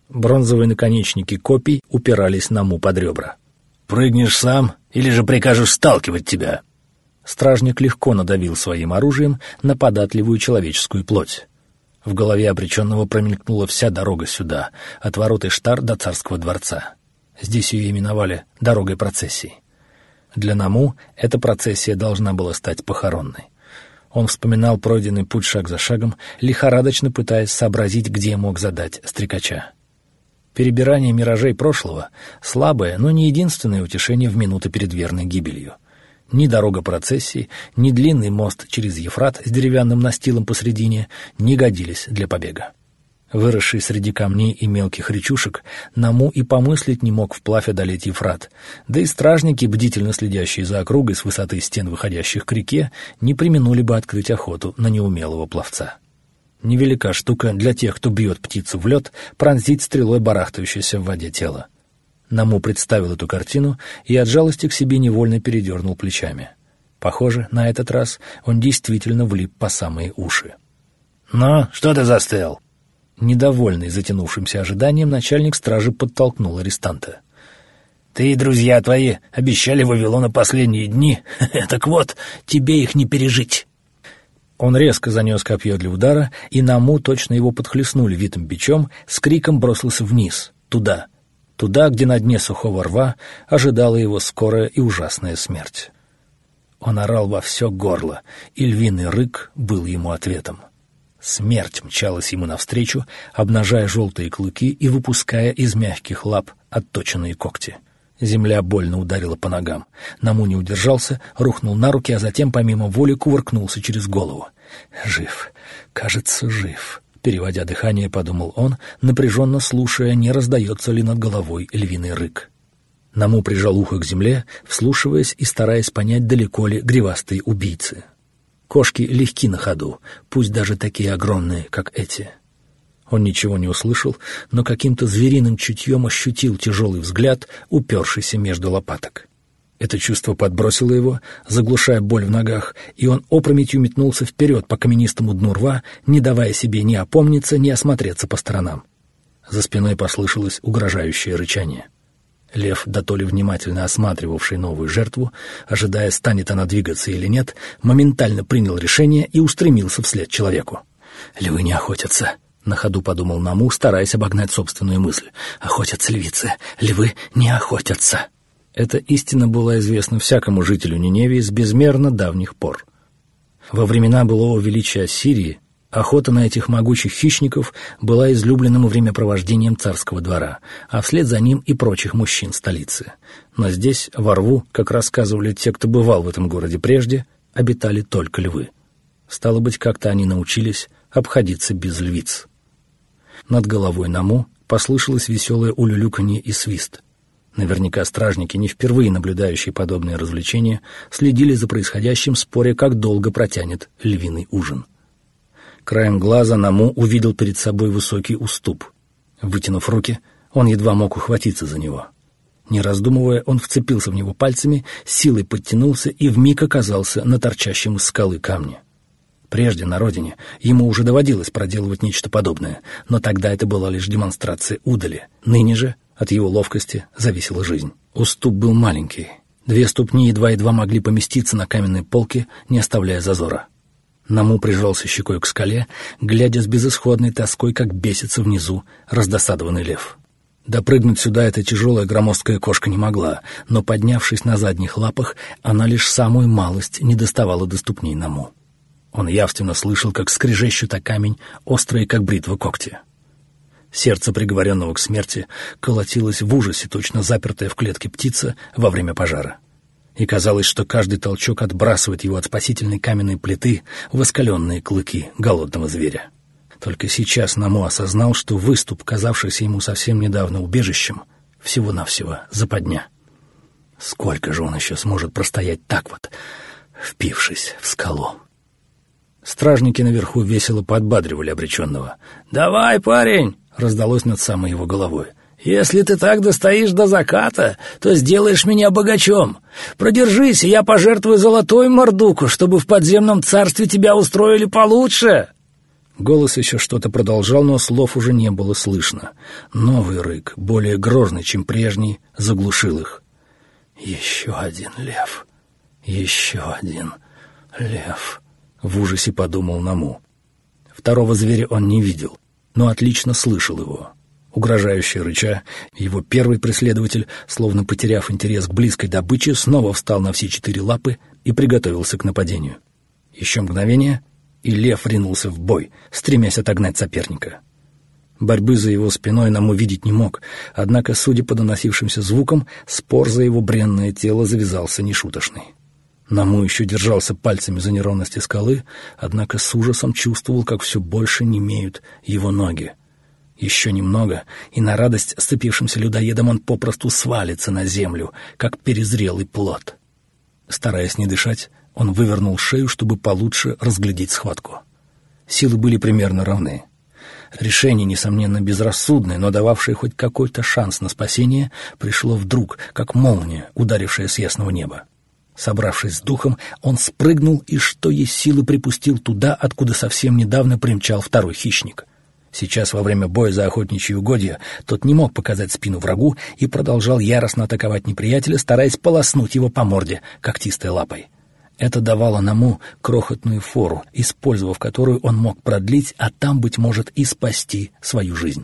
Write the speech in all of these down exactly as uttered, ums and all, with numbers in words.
Бронзовые наконечники копий упирались Наму под ребра. «Прыгнешь сам, или же прикажу сталкивать тебя?» Стражник легко надавил своим оружием на податливую человеческую плоть. В голове обреченного промелькнула вся дорога сюда, от ворот Иштар до царского дворца. Здесь ее именовали «дорогой процессии». Для Наму эта процессия должна была стать похоронной. Он вспоминал пройденный путь шаг за шагом, лихорадочно пытаясь сообразить, где мог задать стрекача. Перебирание миражей прошлого — слабое, но не единственное утешение в минуты перед верной гибелью. Ни дорога процессии, ни длинный мост через Ефрат с деревянным настилом посредине не годились для побега. Выросший среди камней и мелких речушек, Наму и помыслить не мог вплавь одолеть Ефрат, да и стражники, бдительно следящие за округой с высоты стен, выходящих к реке, не преминули бы открыть охоту на неумелого пловца. Невелика штука для тех, кто бьет птицу в лед, пронзить стрелой барахтающееся в воде тело. Наму представил эту картину и от жалости к себе невольно передернул плечами. Похоже, на этот раз он действительно влип по самые уши. «Ну, что ты застыл?» Недовольный затянувшимся ожиданием, начальник стражи подтолкнул арестанта. «Ты и друзья твои обещали Вавилону последние дни, так вот, тебе их не пережить». Он резко занес копье для удара, и Наму, точно его подхлестнули витым бичом, с криком бросился вниз, туда, туда, где на дне сухого рва ожидала его скорая и ужасная смерть. Он орал во все горло, и львиный рык был ему ответом. Смерть мчалась ему навстречу, обнажая желтые клыки и выпуская из мягких лап отточенные когти. Земля больно ударила по ногам. Наму не удержался, рухнул на руки, а затем помимо воли кувыркнулся через голову. «Жив, кажется, жив», — переводя дыхание, подумал он, напряженно слушая, не раздается ли над головой львиный рык. Наму прижал ухо к земле, вслушиваясь и стараясь понять, далеко ли гривастые убийцы. Кошки легки на ходу, пусть даже такие огромные, как эти. Он ничего не услышал, но каким-то звериным чутьем ощутил тяжелый взгляд, упершийся между лопаток. Это чувство подбросило его, заглушая боль в ногах, и он опрометью метнулся вперед по каменистому дну рва, не давая себе ни опомниться, ни осмотреться по сторонам. За спиной послышалось угрожающее рычание. Лев, дотоле внимательно осматривавший новую жертву, ожидая, станет она двигаться или нет, моментально принял решение и устремился вслед человеку. «Львы не охотятся», — на ходу подумал Наму, стараясь обогнать собственную мысль. «Охотятся львицы, львы не охотятся». Эта истина была известна всякому жителю Ниневии с безмерно давних пор. Во времена былого величия Ассирии охота на этих могучих хищников была излюбленным времяпровождением царского двора, а вслед за ним и прочих мужчин столицы. Но здесь, во рву, как рассказывали те, кто бывал в этом городе прежде, обитали только львы. Стало быть, как-то они научились обходиться без львиц. Над головой Наму послышалось веселое улюлюканье и свист. Наверняка стражники, не впервые наблюдающие подобные развлечения, следили за происходящим, споря, как долго протянет львиный ужин. Краем глаза Наму увидел перед собой высокий уступ. Вытянув руки, он едва мог ухватиться за него. Не раздумывая, он вцепился в него пальцами, силой подтянулся и вмиг оказался на торчащем из скалы камне. Прежде на родине ему уже доводилось проделывать нечто подобное, но тогда это была лишь демонстрация удали. Ныне же от его ловкости зависела жизнь. Уступ был маленький. Две ступни едва-едва могли поместиться на каменной полке, не оставляя зазора. Наму прижался щекой к скале, глядя с безысходной тоской, как бесится внизу раздосадованный лев. Допрыгнуть сюда эта тяжелая громоздкая кошка не могла, но, поднявшись на задних лапах, она лишь самую малость не доставала до ступней Наму. Он явственно слышал, как скрежещут о камень острые, как бритва, когти. Сердце приговоренного к смерти колотилось в ужасе, точно запертая в клетке птица во время пожара. И казалось, что каждый толчок отбрасывает его от спасительной каменной плиты в воспаленные клыки голодного зверя. Только сейчас Наму осознал, что выступ, казавшийся ему совсем недавно убежищем, всего-навсего западня. Сколько же он еще сможет простоять так вот, впившись в скалу? Стражники наверху весело подбадривали обреченного. «Давай, парень!» — раздалось над самой его головой. «Если ты так достоишь до заката, то сделаешь меня богачом. Продержись, и я пожертвую золотой мордуку, чтобы в подземном царстве тебя устроили получше». Голос еще что-то продолжал, но слов уже не было слышно. Новый рык, более грозный, чем прежний, заглушил их. «Еще один лев! Еще один лев!» — в ужасе подумал Наму. Второго зверя он не видел, но отлично слышал его. Угрожающе рыча, его первый преследователь, словно потеряв интерес к близкой добыче, снова встал на все четыре лапы и приготовился к нападению. Еще мгновение, и лев ринулся в бой, стремясь отогнать соперника. Борьбы за его спиной Наму видеть не мог, однако, судя по доносившимся звукам, спор за его бренное тело завязался нешуточный. Наму еще держался пальцами за неровности скалы, однако с ужасом чувствовал, как все больше немеют его ноги. Еще немного, и на радость сцепившимся людоедам он попросту свалится на землю, как перезрелый плод. Стараясь не дышать, он вывернул шею, чтобы получше разглядеть схватку. Силы были примерно равны. Решение, несомненно, безрассудное, но дававшее хоть какой-то шанс на спасение, пришло вдруг, как молния, ударившая с ясного неба. Собравшись с духом, он спрыгнул и, что есть силы, припустил туда, откуда совсем недавно примчал второй хищник. Сейчас, во время боя за охотничьи угодья, тот не мог показать спину врагу и продолжал яростно атаковать неприятеля, стараясь полоснуть его по морде когтистой лапой. Это давало Наму крохотную фору, использовав которую он мог продлить, а там, быть может, и спасти свою жизнь.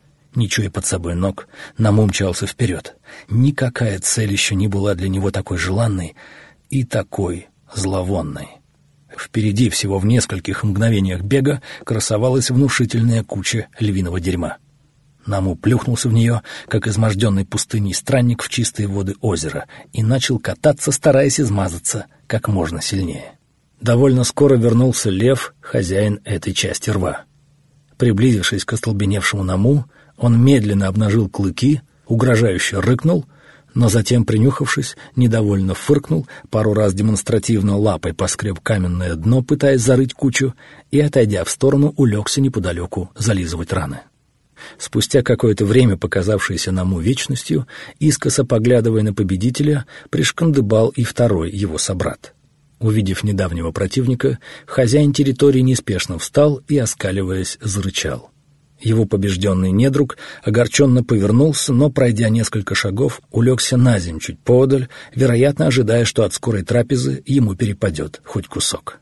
Не чуя под собой ног, Наму мчался вперед. Никакая цель еще не была для него такой желанной и такой зловонной. Впереди, всего в нескольких мгновениях бега, красовалась внушительная куча львиного дерьма. Наму плюхнулся в нее, как изможденный пустыней странник в чистые воды озера, и начал кататься, стараясь измазаться как можно сильнее. Довольно скоро вернулся лев, хозяин этой части рва. Приблизившись к остолбеневшему Наму, он медленно обнажил клыки, угрожающе рыкнул, но затем, принюхавшись, недовольно фыркнул, пару раз демонстративно лапой поскреб каменное дно, пытаясь зарыть кучу, и, отойдя в сторону, улегся неподалеку зализывать раны. Спустя какое-то время, показавшееся Наму вечностью, искоса поглядывая на победителя, пришкандыбал и второй его собрат. Увидев недавнего противника, хозяин территории неспешно встал и, оскаливаясь, зарычал. Его побежденный недруг огорченно повернулся, но, пройдя несколько шагов, улегся на землю чуть поодаль, вероятно, ожидая, что от скорой трапезы ему перепадет хоть кусок.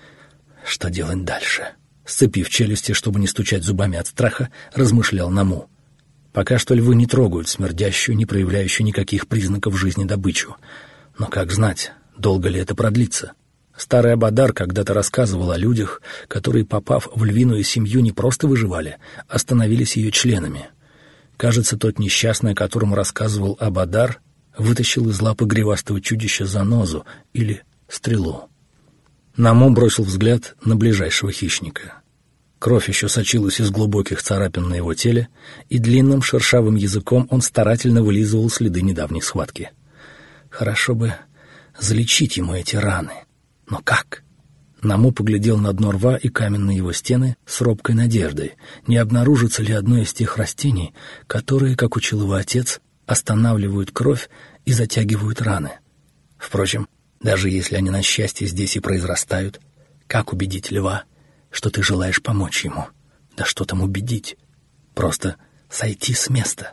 Что делать дальше? Сцепив челюсти, чтобы не стучать зубами от страха, размышлял Наму. Пока что львы не трогают смердящую, не проявляющую никаких признаков жизни добычу. Но как знать, долго ли это продлится? Старый Абадар когда-то рассказывал о людях, которые, попав в львиную семью, не просто выживали, а становились ее членами. Кажется, тот несчастный, о котором рассказывал Абадар, вытащил из лапы гривастого чудища занозу или стрелу. Наму бросил взгляд на ближайшего хищника. Кровь еще сочилась из глубоких царапин на его теле, и длинным шершавым языком он старательно вылизывал следы недавней схватки. Хорошо бы залечить ему эти раны. Но как? Наму поглядел на дно рва и каменные его стены с робкой надеждой, не обнаружится ли одно из тех растений, которые, как учил его отец, останавливают кровь и затягивают раны. Впрочем, даже если они на счастье здесь и произрастают, как убедить льва, что ты желаешь помочь ему? Да что там убедить? Просто сойти с места.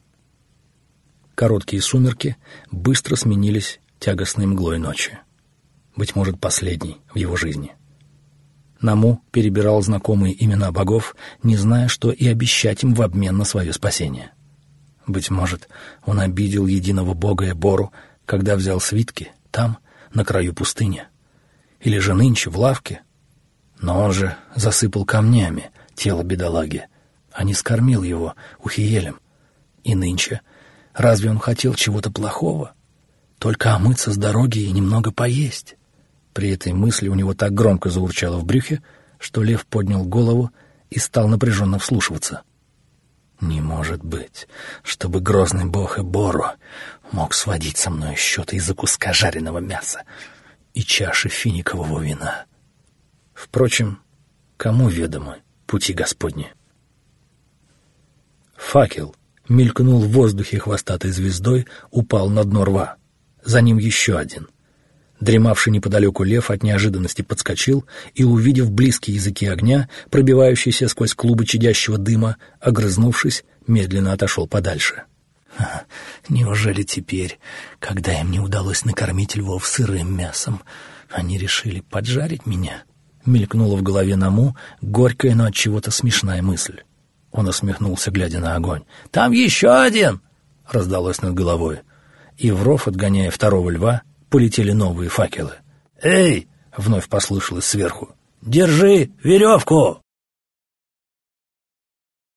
Короткие сумерки быстро сменились тягостной мглой ночи. Быть может, последний в его жизни. Наму перебирал знакомые имена богов, не зная, что и обещать им в обмен на свое спасение. Быть может, он обидел единого бога Эбору, когда взял свитки там, на краю пустыни. Или же нынче в лавке. Но он же засыпал камнями тело бедолаги, а не скормил его ухиелем. И нынче разве он хотел чего-то плохого? Только омыться с дороги и немного поесть. При этой мысли у него так громко заурчало в брюхе, что лев поднял голову и стал напряженно вслушиваться. Не может быть, чтобы грозный бог Эбору мог сводить со мной счеты из-за куска жареного мяса и чаши финикового вина. Впрочем, кому ведомы пути Господни? Факел мелькнул в воздухе хвостатой звездой, упал на дно рва. За ним еще один. Дремавший неподалеку лев от неожиданности подскочил и, увидев близкие языки огня, пробивающиеся сквозь клубы чадящего дыма, огрызнувшись, медленно отошел подальше. «Неужели теперь, когда им не удалось накормить львов сырым мясом, они решили поджарить меня?» Мелькнула в голове Наму горькая, но отчего-то смешная мысль. Он усмехнулся, глядя на огонь. «Там еще один!» — раздалось над головой. И в ров, отгоняя второго льва, полетели новые факелы. «Эй!» — вновь послышалось сверху. «Держи веревку!»